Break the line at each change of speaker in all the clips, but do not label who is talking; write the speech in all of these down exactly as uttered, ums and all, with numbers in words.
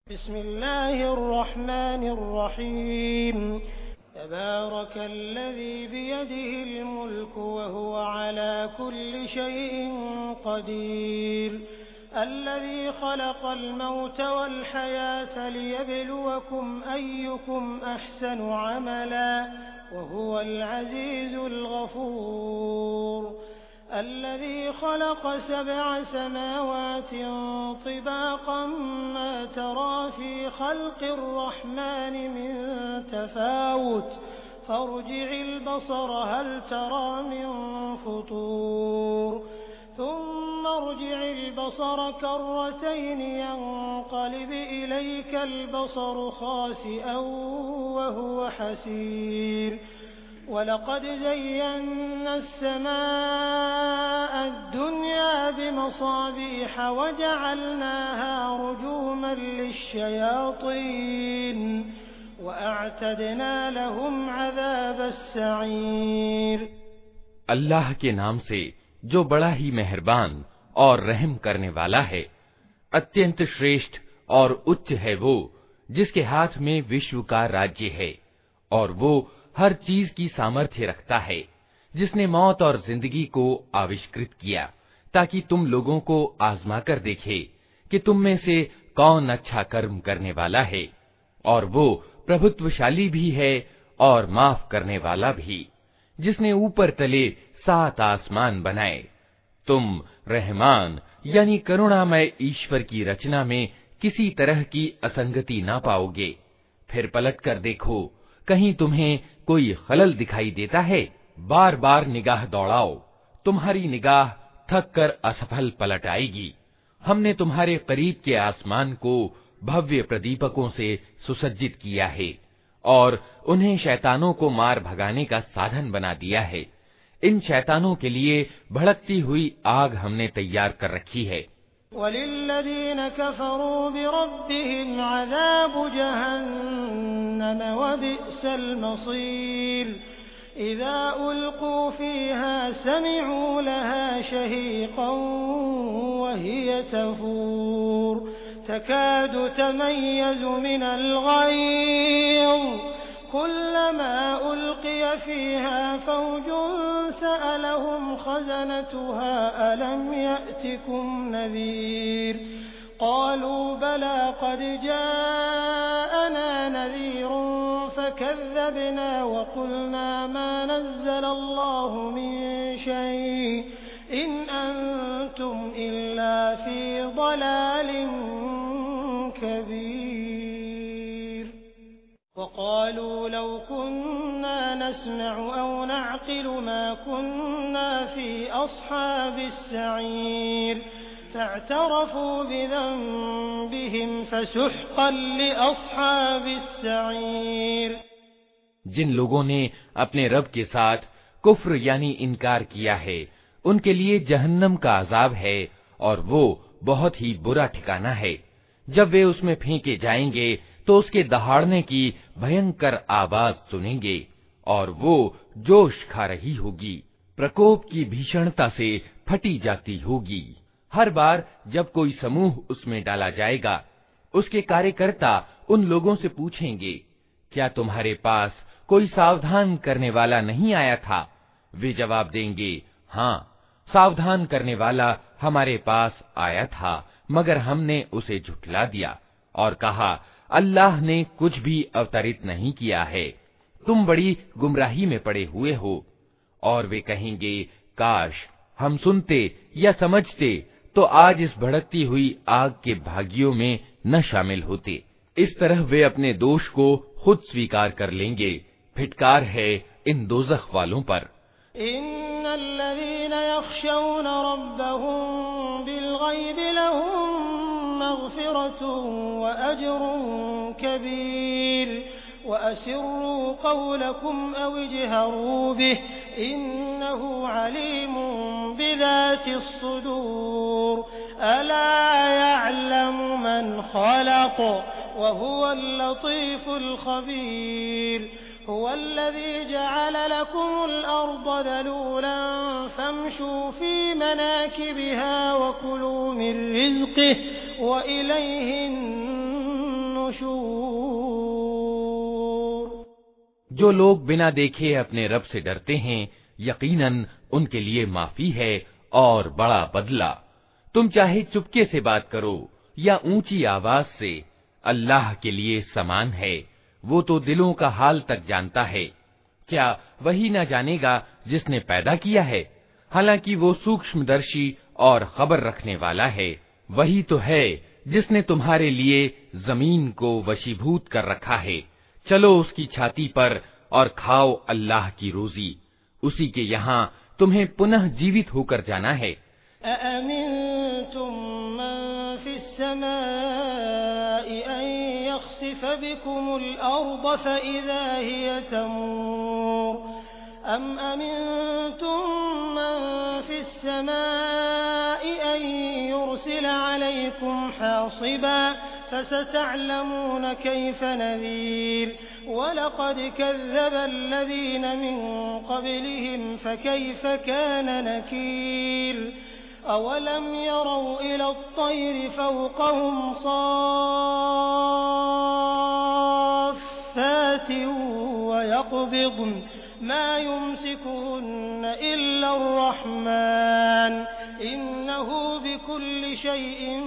बिस्मिल्लाहिर्रहमानिर्रहीम तबारकल्लज़ी बियदिहिल मुल्क व हुव अला कुल्लि शैइन क़दीर अल्लज़ी ख़लक़ल मौत वल हयात लियब्लुवकुम अय्युकुम अहसनु अमला व हुवल अज़ीज़ुल गफ़ूर अल्लज़ी ख़लक़ सबअ समावातिन तिबाक़न मा तरा फ़ी ख़ल्क़िर रहमानि मिन तफ़ावुत फ़र्जि'िल बसर हल तरा मिन फ़ुतूर थुम्मा अर्जि'िल बसर कर्रतैन यंक़लिब इलैकल बसरु ख़ासिअन व हुव हसीर वलक़द ज़य्यन्ना अस्समाअ अद्दुन्या बिमसाबीह वजअलनाहा रुजूमन लिश्शयातीन वअअतदना लहुम अज़ाबस्सईर।
अल्लाह के नाम से जो बड़ा ही मेहरबान और रहम करने वाला है। अत्यंत श्रेष्ठ और उच्च है वो जिसके हाथ में विश्व का राज्य है और वो हर चीज की सामर्थ्य रखता है, जिसने मौत और जिंदगी को आविष्कृत किया ताकि तुम लोगों को आजमा कर देखे कि तुम में से कौन अच्छा कर्म करने वाला है। और वो प्रभुत्वशाली भी है और माफ करने वाला भी, जिसने ऊपर तले सात आसमान बनाए। तुम रहमान यानी करुणामय ईश्वर की रचना में किसी तरह की असंगति ना पाओगे। फिर पलट कर देखो, कहीं तुम्हें कोई खलल दिखाई देता है? बार बार निगाह दौड़ाओ, तुम्हारी निगाह थक कर असफल पलट आएगी। हमने तुम्हारे करीब के आसमान को भव्य प्रदीपकों से सुसज्जित किया है और उन्हें शैतानों को मार भगाने का साधन बना दिया है। इन शैतानों के लिए भड़कती हुई आग हमने तैयार कर रखी है।
वलिल्लज़ीन कफ़रू बिरब्बिहिम अज़ाबु जहन्नम व बि'सल मसीर इज़ा उल्क़ू फ़ीहा समि'ू लहा शहीक़न व हिय तफ़ूर तकादु तमय्यज़ु मिनल ग़यज़ कुल्लमा उल्क़िय फ़ीहा फ़ौजुन सअलहुम ख़ज़नतुहा अलम यअतिकुम नज़ीर क़ालू बला क़द जाअना नज़ीरुन फ़कज़्ज़बना वक़ुलना मा नज़्ज़लल्लाहु मिन शै'इन इन अंतुम इल्ला फ़ी ضलालिन कबीर वक़ालू लौ कुन्ना नस्मअु औ नअक़िलु मा कुन्ना फ़ी अस्हाबिस्सईर फ़अतरफ़ू बिज़ंबिहिम फ़सुहक़न लिअस्हाबिस्सईर।
जिन लोगों ने अपने रब के साथ कुफ्र यानी इनकार किया है, उनके लिए जहन्नम का अजाब है और वो बहुत ही बुरा ठिकाना है। जब वे उसमें फेंके जाएंगे तो उसके दहाड़ने की भयंकर आवाज सुनेंगे और वो जोश खा रही होगी, प्रकोप की भीषणता से फटी जाती होगी। हर बार जब कोई समूह उसमें डाला जाएगा, उसके कार्यकर्ता उन लोगों से पूछेंगे, क्या तुम्हारे पास कोई सावधान करने वाला नहीं आया था? वे जवाब देंगे, हाँ, सावधान करने वाला हमारे पास आया था, मगर हमने उसे झुठला दिया और कहा, अल्लाह ने कुछ भी अवतरित नहीं किया है, तुम बड़ी गुमराही में पड़े हुए हो। और वे कहेंगे, काश हम सुनते या समझते तो आज इस भड़कती हुई आग के भागियों में न शामिल होते। इस तरह वे अपने दोष को खुद स्वीकार कर लेंगे। फिटकार है इन दोज़ख वालों पर।
इन्नल्लज़ीना यख़शौना रब्बहुम बिलग़ैबि लहुम मग़फ़िरतुन व अज्रुन कबीर व असिर्रू क़ौलकुम अव इजहरू बिहि इन्नहु अलीमुन बिज़ातिस्सुदूर अला यअलमु मन ख़लक़ व हुवल लतीफ़ुल ख़बीर हुवल्लज़ी जअल लकुमुल अर्ज़ ज़लूलन फम्शू फ़ी मनाकिबिहा व कुलू मिन रिज़्क़िही व इलैहिन नुशूर।
जो लोग बिना देखे अपने रब से डरते हैं, यकीनन उनके लिए माफी है और बड़ा बदला। तुम चाहे चुपके से बात करो या ऊंची आवाज से, अल्लाह के लिए समान है। वो तो दिलों का हाल तक जानता है। क्या वही न जानेगा जिसने पैदा किया है? हालांकि वो सूक्ष्मदर्शी और खबर रखने वाला है। वही तो है जिसने तुम्हारे लिए जमीन को वशीभूत कर रखा है। चलो उसकी छाती पर और खाओ अल्लाह की रोजी। उसी के यहाँ तुम्हें पुनः जीवित होकर जाना है।
अअमिनतुम मन फिस्समाइ अन यख्सिफ बिकुमुल अर्द फइज़ा हिय तमूर अम अमिनतुम मन फिस्समाइ अन युरसिल अलैकुम हासिबा फसतअलमून कैफ नज़ीर वलक़द कज़्ज़ब अल्लज़ीन मिन क़ब्लिहिम फकैफ़ कान नकीर अवलम यरौ इला अत्तैरि फ़ौक़हुम साफ़्फ़ातिन वयक़बिضन मा युमसिकुहुन्न इल्ला अर्रहमान इन्नहु बिकुल्लि शैइन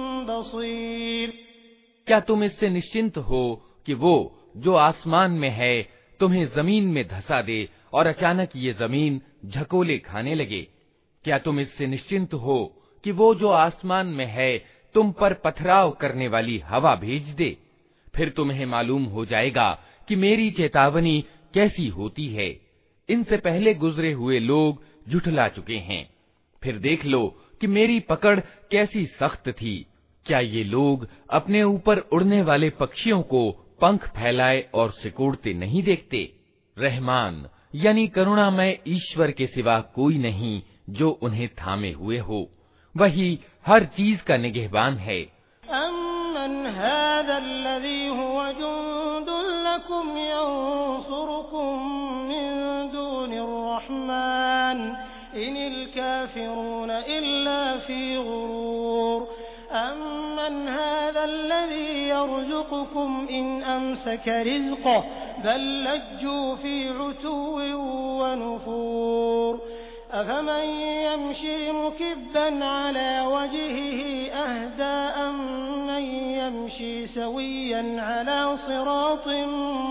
बसीर।
क्या तुम इससे निश्चिंत हो कि वो जो आसमान में है तुम्हें जमीन में धंसा दे और अचानक ये जमीन झकोले खाने लगे? क्या तुम इससे निश्चिंत हो कि वो जो आसमान में है तुम पर पथराव करने वाली हवा भेज दे? फिर तुम्हें मालूम हो जाएगा कि मेरी चेतावनी कैसी होती है। इनसे पहले गुजरे हुए लोग झुठला चुके हैं। फिर देख लो कि मेरी पकड़ कैसी सख्त थी। क्या ये लोग अपने ऊपर उड़ने वाले पक्षियों को पंख फैलाए और सिकोड़ते नहीं देखते? रहमान यानी करुणामय ईश्वर के सिवा कोई नहीं जो उन्हें थामे हुए हो। वही हर चीज का निगहबान है।
अम्मन हाज़ल्लज़ी हुवा जुंदुन लकुम यंसुरुकुम मिन दूनिर रहमान इनिल काफिरून इल्ला फी गुरूर अम्मन हाज़ल्लज़ी यरज़ुकुकुम इन अमसक रिज़क़ह बल लज्जू फी उतुव्विन व नुफूर अफमन यमशी मुकिब्बन अला वजहिही अहदा अम्मन यमशी सविय्यन अला सिरातिन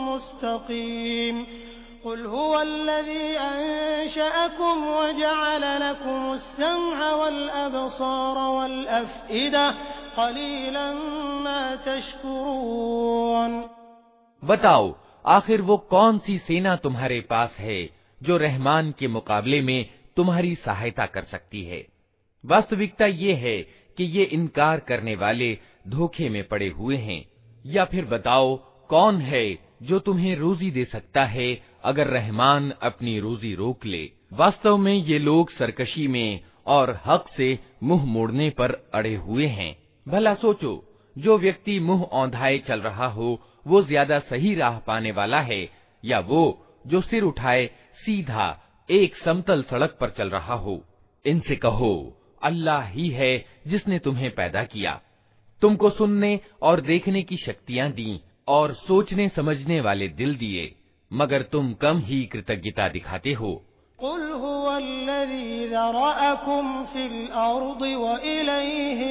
मुस्तक़ीम क़ुल हुवल्लज़ी अंशअकुम वजअल लकुमुस्समअ वल अबसार वल अफ़इदा क़लीलन मा तशकुरून।
बताओ, आखिर वो कौन सी सेना तुम्हारे पास है जो रहमान के मुकाबले में तुम्हारी सहायता कर सकती है? वास्तविकता ये है कि ये इनकार करने वाले धोखे में पड़े हुए हैं। या फिर बताओ, कौन है जो तुम्हें रोजी दे सकता है अगर रहमान अपनी रोजी रोक ले? वास्तव में ये लोग सरकशी में और हक से मुंह मोड़ने पर अड़े हुए हैं। भला सोचो, जो व्यक्ति मुंह औंधाए चल रहा हो वो ज्यादा सही राह पाने वाला है या वो जो सिर उठाए सीधा एक समतल सड़क पर चल रहा हो? इनसे कहो, अल्लाह ही है जिसने तुम्हें पैदा किया, तुमको सुनने और देखने की शक्तियां दी और सोचने समझने वाले दिल दिए, मगर तुम कम ही कृतज्ञता दिखाते हो।
क़ुल हुवल्लज़ी ज़रअकुम फ़िल अर्दि व इलैहि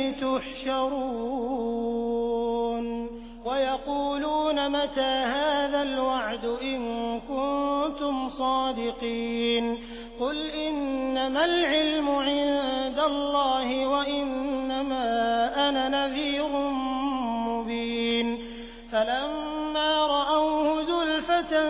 तुहशरून वयक़ूलून मता हाज़ल वअद इन कुन्तुम सादिक़ीन क़ुल इन्नमल इल्मु इंदल्लाहि व इन्नमा अना नज़ीरुम मुबीन फलम्मा रअवहु ज़ुल्फ़तन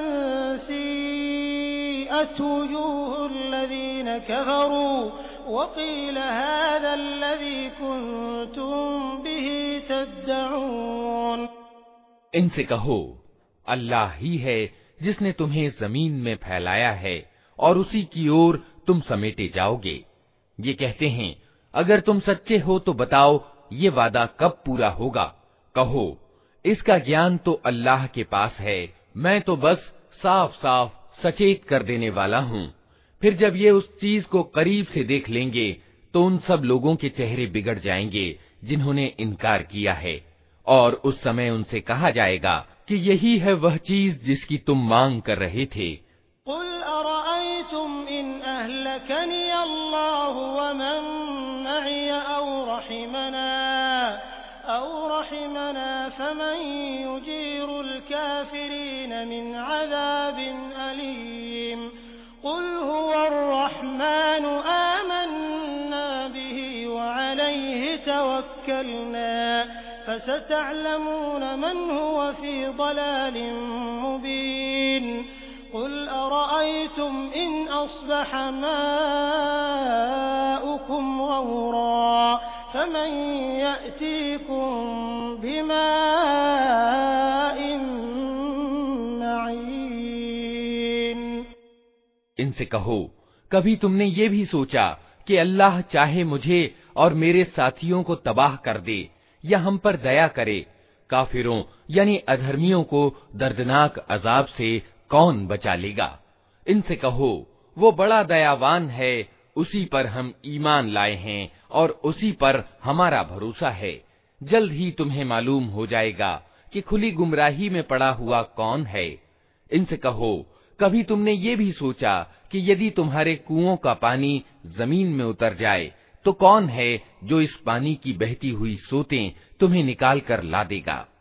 सीअत वुजूहुल्लज़ीन कफ़रू वक़ील हाज़ल्लज़ी कुन्तुम बिही तद्दऊन।
इनसे कहो, अल्लाह ही है जिसने तुम्हें जमीन में फैलाया है और उसी की ओर तुम समेटे जाओगे। ये कहते हैं, अगर तुम सच्चे हो तो बताओ ये वादा कब पूरा होगा? कहो, इसका ज्ञान तो अल्लाह के पास है, मैं तो बस साफ साफ सचेत कर देने वाला हूँ। फिर जब ये उस चीज को करीब से देख लेंगे तो उन सब लोगों के चेहरे बिगड़ जाएंगे जिन्होंने इनकार किया है, और उस समय उनसे कहा जाएगा कि यही है वह चीज जिसकी तुम मांग कर रहे थे।
कुल अरअयतुम इन अहलकनी अल्लाहु व मन मई औ रहिमना औ रहिमना फमन युजीरुल काफिरीन मिन अज़ाबिन अलीम। कुल हुवर रहमान आमन्ना बिही व अलैहि तवक्कलना फसतअलमून मन हुव फी ज़लालिन मुबीन। कुल अरअयतुम इन अस्बह माउकुम गौरा फमन यअतीकुम बिमाइन मईन।
इनसे कहो, कभी तुमने ये भी सोचा कि अल्लाह चाहे मुझे और मेरे साथियों को तबाह कर दे या हम पर दया करे? काफिरों यानी अधर्मियों को दर्दनाक अजाब से कौन बचा लेगा? इनसे कहो, वो बड़ा दयावान है, उसी पर हम ईमान लाए हैं और उसी पर हमारा भरोसा है। जल्द ही तुम्हें मालूम हो जाएगा कि खुली गुमराही में पड़ा हुआ कौन है। इनसे कहो, कभी तुमने ये भी सोचा कि यदि तुम्हारे कुओं का पानी जमीन में उतर जाए तो कौन है जो इस पानी की बहती हुई सोतें तुम्हें निकाल कर ला देगा?